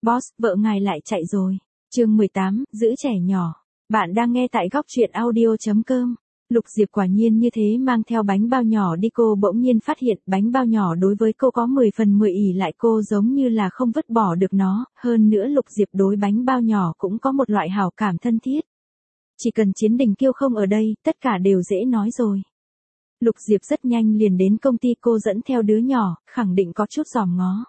Boss, vợ ngài lại chạy rồi. Chương 18, giữ trẻ nhỏ. Bạn đang nghe tại góc truyện audio.com. Lục Diệp quả nhiên như thế mang theo bánh bao nhỏ đi, cô bỗng nhiên phát hiện bánh bao nhỏ đối với cô có 10 phần 10 ỷ lại, cô giống như là không vứt bỏ được nó, hơn nữa Lục Diệp đối bánh bao nhỏ cũng có một loại hảo cảm thân thiết. Chỉ cần Chiến Đình Kiêu không ở đây, tất cả đều dễ nói rồi. Lục Diệp rất nhanh liền đến công ty, cô dẫn theo đứa nhỏ, khẳng định có chút giòm ngó.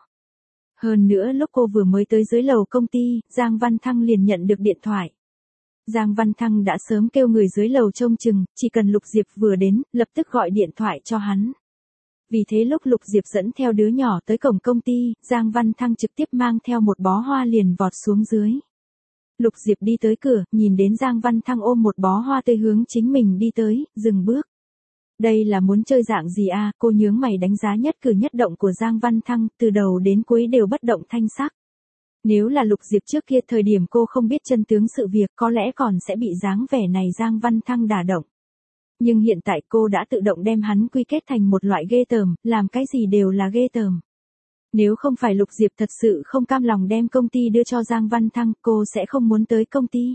Hơn nữa lúc cô vừa mới tới dưới lầu công ty, Giang Văn Thăng liền nhận được điện thoại. Giang Văn Thăng đã sớm kêu người dưới lầu trông chừng, chỉ cần Lục Diệp vừa đến, lập tức gọi điện thoại cho hắn. Vì thế lúc Lục Diệp dẫn theo đứa nhỏ tới cổng công ty, Giang Văn Thăng trực tiếp mang theo một bó hoa liền vọt xuống dưới. Lục Diệp đi tới cửa, nhìn đến Giang Văn Thăng ôm một bó hoa tươi hướng chính mình đi tới, dừng bước. Đây là muốn chơi dạng gì à, cô nhướng mày đánh giá nhất cử nhất động của Giang Văn Thăng, từ đầu đến cuối đều bất động thanh sắc. Nếu là Lục Diệp trước kia thời điểm cô không biết chân tướng sự việc, có lẽ còn sẽ bị dáng vẻ này Giang Văn Thăng đả động. Nhưng hiện tại cô đã tự động đem hắn quy kết thành một loại ghê tởm, làm cái gì đều là ghê tởm. Nếu không phải Lục Diệp thật sự không cam lòng đem công ty đưa cho Giang Văn Thăng, cô sẽ không muốn tới công ty.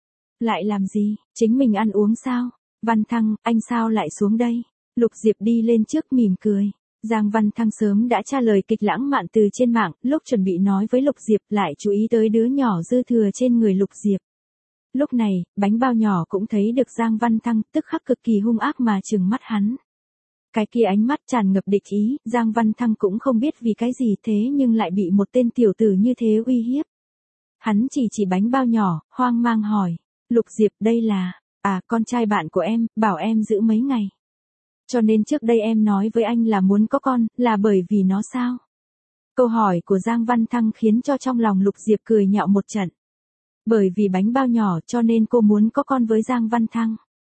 Lại làm gì, chính mình ăn uống sao? Văn Thăng, anh sao lại xuống đây? Lục Diệp đi lên trước mỉm cười. Giang Văn Thăng sớm đã tra lời kịch lãng mạn từ trên mạng, lúc chuẩn bị nói với Lục Diệp lại chú ý tới đứa nhỏ dư thừa trên người Lục Diệp. Lúc này, bánh bao nhỏ cũng thấy được Giang Văn Thăng, tức khắc cực kỳ hung ác mà trừng mắt hắn. Cái kia ánh mắt tràn ngập địch ý, Giang Văn Thăng cũng không biết vì cái gì thế nhưng lại bị một tên tiểu tử như thế uy hiếp. Hắn chỉ bánh bao nhỏ, hoang mang hỏi, Lục Diệp đây là, con trai bạn của em, bảo em giữ mấy ngày. Cho nên trước đây em nói với anh là muốn có con, là bởi vì nó sao? Câu hỏi của Giang Văn Thăng khiến cho trong lòng Lục Diệp cười nhạo một trận. Bởi vì bánh bao nhỏ cho nên cô muốn có con với Giang Văn Thăng.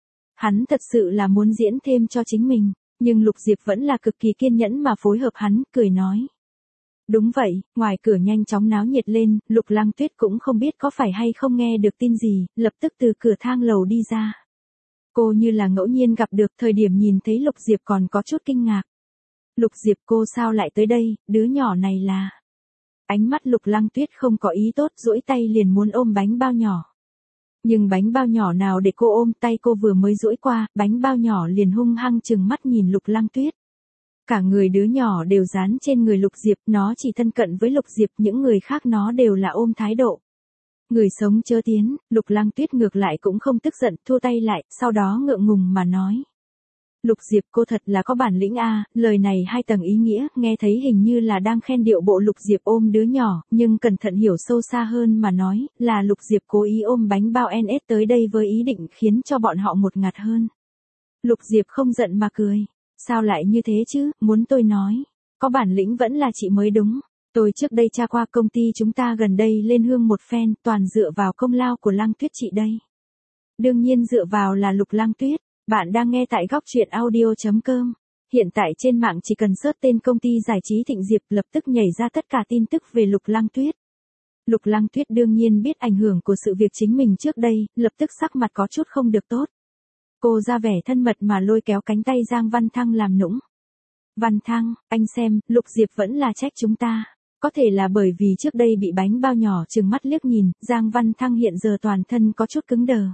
Hắn thật sự là muốn diễn thêm cho chính mình, nhưng Lục Diệp vẫn là cực kỳ kiên nhẫn mà phối hợp hắn, cười nói. Đúng vậy, ngoài cửa nhanh chóng náo nhiệt lên, Lục Lăng Tuyết cũng không biết có phải hay không nghe được tin gì, lập tức từ cửa thang lầu đi ra. Cô như là ngẫu nhiên gặp được, thời điểm nhìn thấy Lục Diệp còn có chút kinh ngạc. Lục Diệp, cô sao lại tới đây, đứa nhỏ này là... Ánh mắt Lục Lăng Tuyết không có ý tốt, duỗi tay liền muốn ôm bánh bao nhỏ. Nhưng bánh bao nhỏ nào để cô ôm, tay cô vừa mới duỗi qua, bánh bao nhỏ liền hung hăng trừng mắt nhìn Lục Lăng Tuyết. Cả người đứa nhỏ đều dán trên người Lục Diệp, nó chỉ thân cận với Lục Diệp, những người khác nó đều là ôm thái độ. Người sống chớ tiến, Lục Lăng Tuyết ngược lại cũng không tức giận, thua tay lại, sau đó ngượng ngùng mà nói. Lục Diệp, cô thật là có bản lĩnh a, lời này hai tầng ý nghĩa, nghe thấy hình như là đang khen điệu bộ Lục Diệp ôm đứa nhỏ, nhưng cẩn thận hiểu sâu xa hơn mà nói, là Lục Diệp cố ý ôm bánh bao NS tới đây với ý định khiến cho bọn họ một ngạt hơn. Lục Diệp không giận mà cười. Sao lại như thế chứ, muốn tôi nói, có bản lĩnh vẫn là chị mới đúng. Tôi trước đây tra qua công ty chúng ta gần đây lên hương một phen, toàn dựa vào công lao của Lăng Tuyết chị đây. Đương nhiên dựa vào là Lục Lăng Tuyết. Bạn đang nghe tại góc truyện audio.com. Hiện tại trên mạng chỉ cần search tên công ty giải trí Thịnh Diệp lập tức nhảy ra tất cả tin tức về Lục Lăng Tuyết. Lục Lăng Tuyết đương nhiên biết ảnh hưởng của sự việc chính mình trước đây, lập tức sắc mặt có chút không được tốt. Cô ra vẻ thân mật mà lôi kéo cánh tay Giang Văn Thăng làm nũng. Văn Thăng, anh xem, Lục Diệp vẫn là trách chúng ta. Có thể là bởi vì trước đây bị bánh bao nhỏ trừng mắt liếc nhìn, Giang Văn Thăng hiện giờ toàn thân có chút cứng đờ.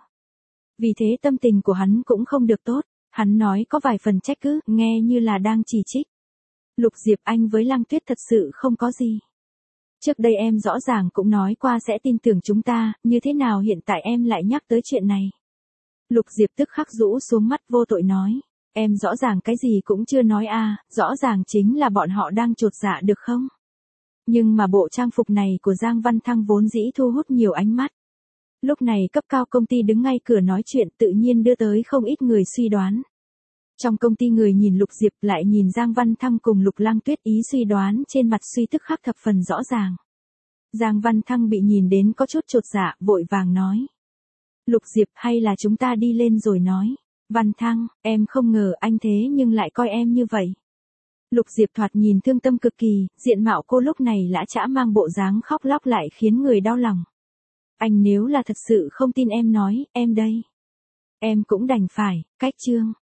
Vì thế tâm tình của hắn cũng không được tốt, hắn nói có vài phần trách cứ, nghe như là đang chỉ trích. Lục Diệp, anh với Lăng Tuyết thật sự không có gì. Trước đây em rõ ràng cũng nói qua sẽ tin tưởng chúng ta, như thế nào hiện tại em lại nhắc tới chuyện này. Lục Diệp tức khắc rũ xuống mắt vô tội nói, em rõ ràng cái gì cũng chưa nói rõ ràng chính là bọn họ đang chột dạ được không? Nhưng mà bộ trang phục này của Giang Văn Thăng vốn dĩ thu hút nhiều ánh mắt. Lúc này cấp cao công ty đứng ngay cửa nói chuyện tự nhiên đưa tới không ít người suy đoán. Trong công ty người nhìn Lục Diệp lại nhìn Giang Văn Thăng cùng Lục Lăng Tuyết, ý suy đoán trên mặt suy tức khắc thập phần rõ ràng. Giang Văn Thăng bị nhìn đến có chút chột dạ, vội vàng nói. Lục Diệp, hay là chúng ta đi lên rồi nói. Văn Thăng, em không ngờ anh thế nhưng lại coi em như vậy. Lục Diệp thoạt nhìn thương tâm cực kỳ, diện mạo cô lúc này lã chã mang bộ dáng khóc lóc lại khiến người đau lòng. Anh nếu là thật sự không tin em nói, em đây. Em cũng đành phải, cách chương.